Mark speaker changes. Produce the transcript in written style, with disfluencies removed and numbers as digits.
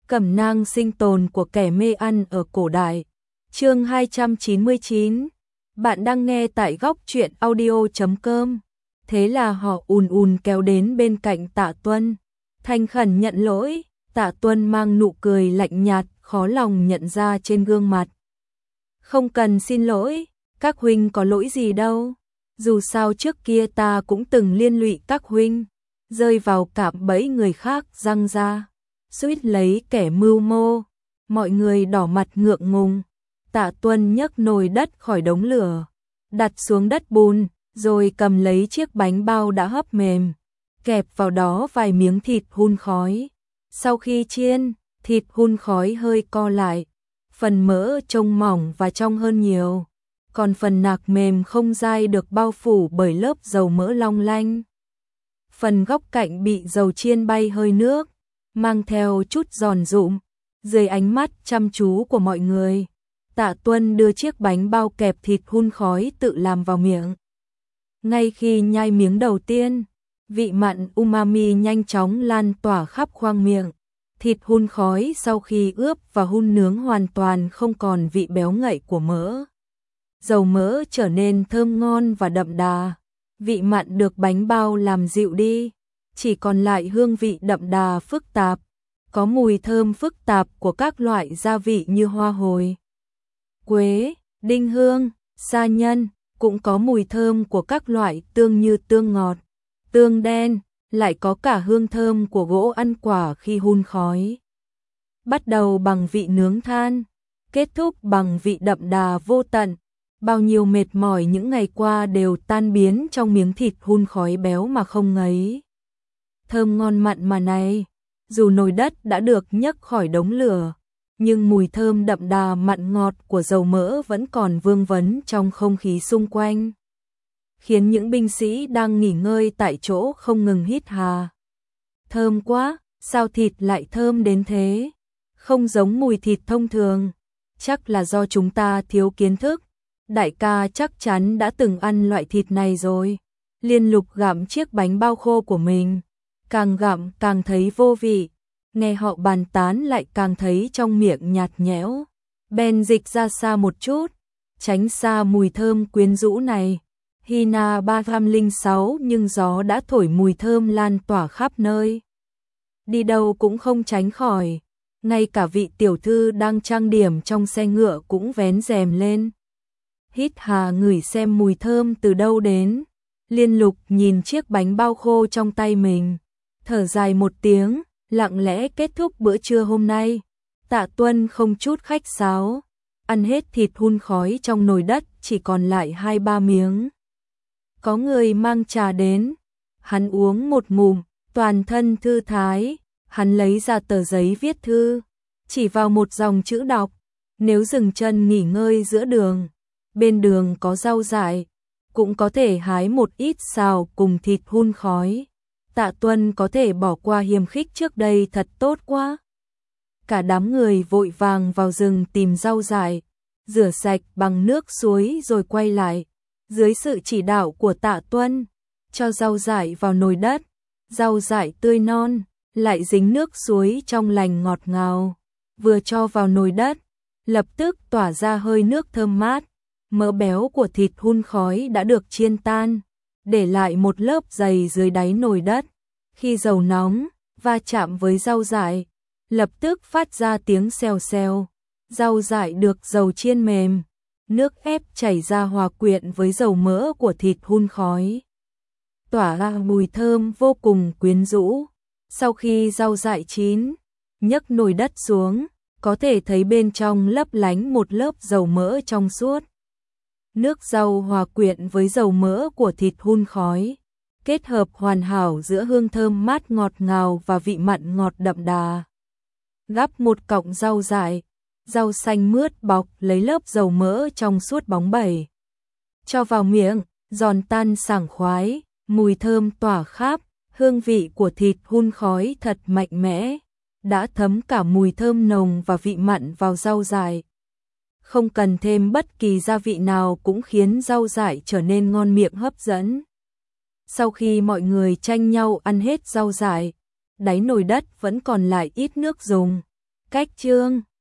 Speaker 1: Cẩm nang sinh tồn của kẻ mê ăn ở cổ đại. Chương 299. Bạn đang nghe tại góc truyện audio.com. Thế là họ ùn ùn kéo đến bên cạnh Tạ Tuân, thành khẩn nhận lỗi. Tạ Tuân mang nụ cười lạnh nhạt, khó lòng nhận ra trên gương mặt. Không cần xin lỗi, các huynh có lỗi gì đâu. Dù sao trước kia ta cũng từng liên lụy các huynh, rơi vào cạm bẫy người khác răng ra, suýt lấy kẻ mưu mô. Mọi người đỏ mặt ngượng ngùng. Tạ Tuân nhấc nồi đất khỏi đống lửa, đặt xuống đất bùn, rồi cầm lấy chiếc bánh bao đã hấp mềm, kẹp vào đó vài miếng thịt hun khói. Sau khi chiên, thịt hun khói hơi co lại, phần mỡ trông mỏng và trong hơn nhiều, còn phần nạc mềm không dai được bao phủ bởi lớp dầu mỡ long lanh. Phần góc cạnh bị dầu chiên bay hơi nước, mang theo chút giòn rụm. Dưới ánh mắt chăm chú của mọi người, Tạ Tuân đưa chiếc bánh bao kẹp thịt hun khói tự làm vào miệng. Ngay khi nhai miếng đầu tiên, vị mặn umami nhanh chóng lan tỏa khắp khoang miệng. Thịt hun khói sau khi ướp và hun nướng hoàn toàn không còn vị béo ngậy của mỡ. Dầu mỡ trở nên thơm ngon và đậm đà. Vị mặn được bánh bao làm dịu đi, chỉ còn lại hương vị đậm đà phức tạp. Có mùi thơm phức tạp của các loại gia vị như hoa hồi, quế, đinh hương, sa nhân, cũng có mùi thơm của các loại tương như tương ngọt, tương đen, lại có cả hương thơm của gỗ ăn quả khi hun khói. Bắt đầu bằng vị nướng than, kết thúc bằng vị đậm đà vô tận. Bao nhiêu mệt mỏi những ngày qua đều tan biến trong miếng thịt hun khói béo mà không ngấy. Thơm ngon mặn mà này. Dù nồi đất đã được nhấc khỏi đống lửa, nhưng mùi thơm đậm đà mặn ngọt của dầu mỡ vẫn còn vương vấn trong không khí xung quanh, khiến những binh sĩ đang nghỉ ngơi tại chỗ không ngừng hít hà. Thơm quá, sao thịt lại thơm đến thế? Không giống mùi thịt thông thường, chắc là do chúng ta thiếu kiến thức. Đại ca chắc chắn đã từng ăn loại thịt này rồi. Liên Lục gặm chiếc bánh bao khô của mình, càng gặm càng thấy vô vị, nghe họ bàn tán lại càng thấy trong miệng nhạt nhẽo. Bèn dịch ra xa một chút, tránh xa mùi thơm quyến rũ này. Hina 306 nhưng gió đã thổi mùi thơm lan tỏa khắp nơi. Đi đâu cũng không tránh khỏi, ngay cả vị tiểu thư đang trang điểm trong xe ngựa cũng vén rèm lên. Hít hà ngửi xem mùi thơm từ đâu đến. Liên Lục nhìn chiếc bánh bao khô trong tay mình, thở dài một tiếng, lặng lẽ kết thúc bữa trưa hôm nay. Tạ Tuân không chút khách sáo, ăn hết thịt hun khói trong nồi đất, chỉ còn lại 2-3 miếng. Có người mang trà đến, hắn uống một ngụm, toàn thân thư thái. Hắn lấy ra tờ giấy viết thư, chỉ vào một dòng chữ đọc: nếu dừng chân nghỉ ngơi giữa đường, bên đường có rau dại, cũng có thể hái một ít xào cùng thịt hun khói. Tạ Tuân có thể bỏ qua hiềm khích trước đây thật tốt quá. Cả đám người vội vàng vào rừng tìm rau dại, rửa sạch bằng nước suối rồi quay lại. Dưới sự chỉ đạo của Tạ Tuân, cho rau dại vào nồi đất. Rau dại tươi non, lại dính nước suối trong lành ngọt ngào. Vừa cho vào nồi đất, lập tức tỏa ra hơi nước thơm mát. Mỡ béo của thịt hun khói đã được chiên tan, để lại một lớp dày dưới đáy nồi đất. Khi dầu nóng va chạm với rau dại, lập tức phát ra tiếng xèo xèo. Rau dại được dầu chiên mềm, nước ép chảy ra hòa quyện với dầu mỡ của thịt hun khói, tỏa ra mùi thơm vô cùng quyến rũ. Sau khi rau dại chín, nhấc nồi đất xuống, có thể thấy bên trong lấp lánh một lớp dầu mỡ trong suốt. Nước rau hòa quyện với dầu mỡ của thịt hun khói, kết hợp hoàn hảo giữa hương thơm mát ngọt ngào và vị mặn ngọt đậm đà. Gắp một cọng rau dại, rau xanh mướt bọc lấy lớp dầu mỡ trong suốt bóng bẩy, cho vào miệng, giòn tan sảng khoái, mùi thơm tỏa khắp. Hương vị của thịt hun khói thật mạnh mẽ, đã thấm cả mùi thơm nồng và vị mặn vào rau dại. Không cần thêm bất kỳ gia vị nào cũng khiến rau dại trở nên ngon miệng hấp dẫn. Sau khi mọi người tranh nhau ăn hết rau dại, đáy nồi đất vẫn còn lại ít nước dùng. cách chương